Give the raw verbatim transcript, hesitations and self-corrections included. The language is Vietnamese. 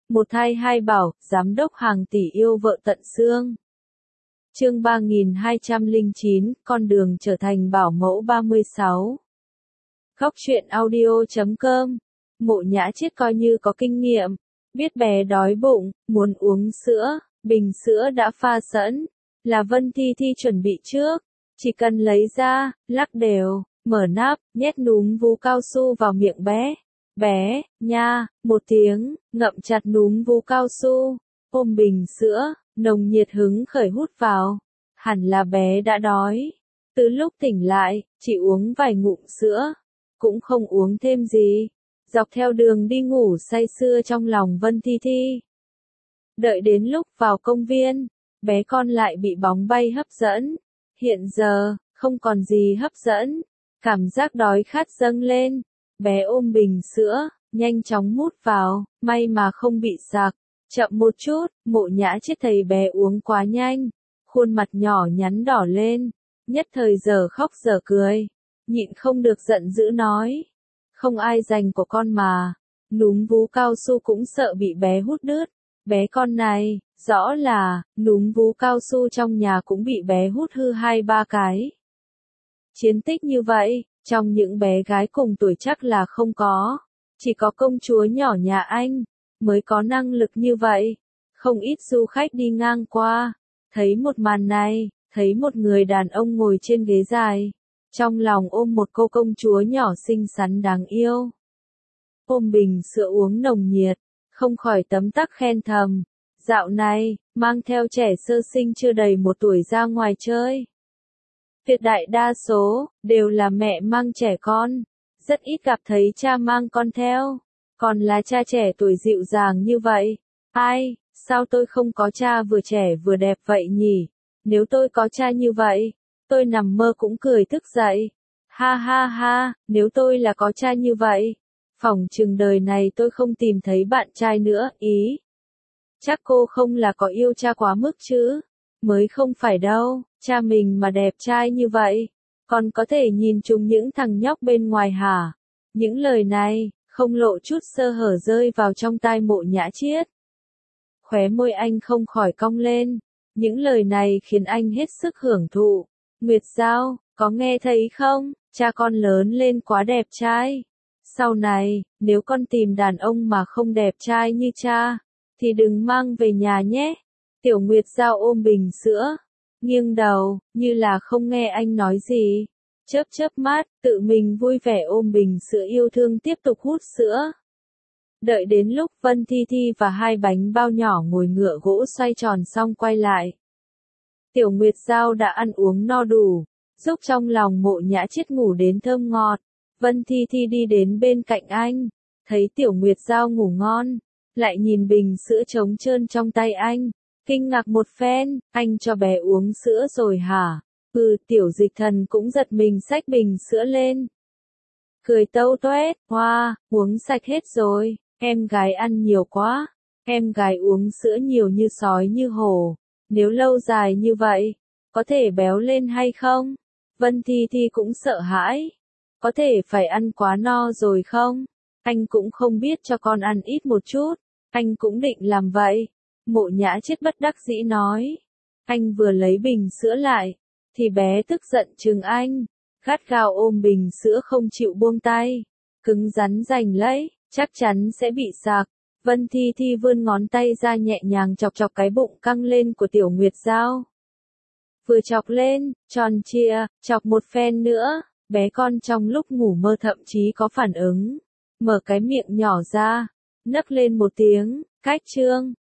Một thai hai bảo, giám đốc hàng tỷ yêu vợ tận xương. Chương ba nghìn hai trăm lẻ chín, con đường trở thành bảo mẫu ba mươi sáu. Góc truyện audio chấm com. Mộ Nhã Chiết coi như có kinh nghiệm, biết bé đói bụng, muốn uống sữa, bình sữa đã pha sẵn, là Vân Thi Thi chuẩn bị trước, chỉ cần lấy ra, lắc đều, mở nắp, nhét núm vú cao su vào miệng bé. Bé, nha, một tiếng, ngậm chặt núm vú cao su, ôm bình sữa, nồng nhiệt hứng khởi hút vào. Hẳn là bé đã đói. Từ lúc tỉnh lại, chỉ uống vài ngụm sữa, cũng không uống thêm gì. Dọc theo đường đi ngủ say sưa trong lòng Vân Thi Thi. Đợi đến lúc vào công viên, bé con lại bị bóng bay hấp dẫn. Hiện giờ, không còn gì hấp dẫn. Cảm giác đói khát dâng lên. Bé ôm bình sữa, nhanh chóng mút vào, may mà không bị sặc. Chậm một chút, Mộ Nhã Chiết thấy bé uống quá nhanh. Khuôn mặt nhỏ nhắn đỏ lên, nhất thời giờ khóc giờ cười. Nhịn không được giận dữ nói. Không ai giành của con mà. Núm vú cao su cũng sợ bị bé hút đứt. Bé con này, rõ là, núm vú cao su trong nhà cũng bị bé hút hư hai ba cái. Chiến tích như vậy, trong những bé gái cùng tuổi chắc là không có. Chỉ có công chúa nhỏ nhà anh, mới có năng lực như vậy. Không ít du khách đi ngang qua, thấy một màn này, thấy một người đàn ông ngồi trên ghế dài. Trong lòng ôm một cô công chúa nhỏ xinh xắn đáng yêu. Ôm bình sữa uống nồng nhiệt, không khỏi tấm tắc khen thầm. Dạo này, mang theo trẻ sơ sinh chưa đầy một tuổi ra ngoài chơi. Tuyệt đại đa số, đều là mẹ mang trẻ con. Rất ít gặp thấy cha mang con theo. Còn là cha trẻ tuổi dịu dàng như vậy. Ai, sao tôi không có cha vừa trẻ vừa đẹp vậy nhỉ? Nếu tôi có cha như vậy, tôi nằm mơ cũng cười thức dậy. Ha ha ha, nếu tôi là có cha như vậy, phỏng chừng đời này tôi không tìm thấy bạn trai nữa, ý. Chắc cô không là có yêu cha quá mức chứ? Mới không phải đâu, cha mình mà đẹp trai như vậy, còn có thể nhìn trúng những thằng nhóc bên ngoài hả? Những lời này, không lộ chút sơ hở rơi vào trong tai Mộ Nhã Chiết. Khóe môi anh không khỏi cong lên. Những lời này khiến anh hết sức hưởng thụ. Nguyệt Giao, có nghe thấy không? Cha con lớn lên quá đẹp trai. Sau này, nếu con tìm đàn ông mà không đẹp trai như cha, thì đừng mang về nhà nhé. Tiểu Nguyệt Giao ôm bình sữa, nghiêng đầu, như là không nghe anh nói gì. Chớp chớp mắt, tự mình vui vẻ ôm bình sữa yêu thương tiếp tục hút sữa. Đợi đến lúc Vân Thi Thi và hai bánh bao nhỏ ngồi ngựa gỗ xoay tròn xong quay lại. Tiểu Nguyệt Giao đã ăn uống no đủ, giúp trong lòng Mộ Nhã Chiết ngủ đến thơm ngọt. Vân Thi Thi đi đến bên cạnh anh, thấy Tiểu Nguyệt Giao ngủ ngon, lại nhìn bình sữa trống trơn trong tay anh, kinh ngạc một phen, anh cho bé uống sữa rồi hả? Ừ, Tiểu Dịch Thần cũng giật mình xách bình sữa lên. Cười tâu toét, hoa, uống sạch hết rồi, em gái ăn nhiều quá, em gái uống sữa nhiều như sói như hổ, nếu lâu dài như vậy, có thể béo lên hay không? Vân Thi Thi cũng sợ hãi, có thể phải ăn quá no rồi không? Anh cũng không biết cho con ăn ít một chút, anh cũng định làm vậy. Mộ Nhã Chiết bất đắc dĩ nói. Anh vừa lấy bình sữa lại, thì bé tức giận chừng anh, gắt gao ôm bình sữa không chịu buông tay, cứng rắn giành lấy, chắc chắn sẽ bị sặc. Vân Thi Thi vươn ngón tay ra nhẹ nhàng chọc chọc cái bụng căng lên của Tiểu Nguyệt Giao. Vừa chọc lên, tròn trịa, chọc một phen nữa, bé con trong lúc ngủ mơ thậm chí có phản ứng, mở cái miệng nhỏ ra, nấc lên một tiếng, cách trương,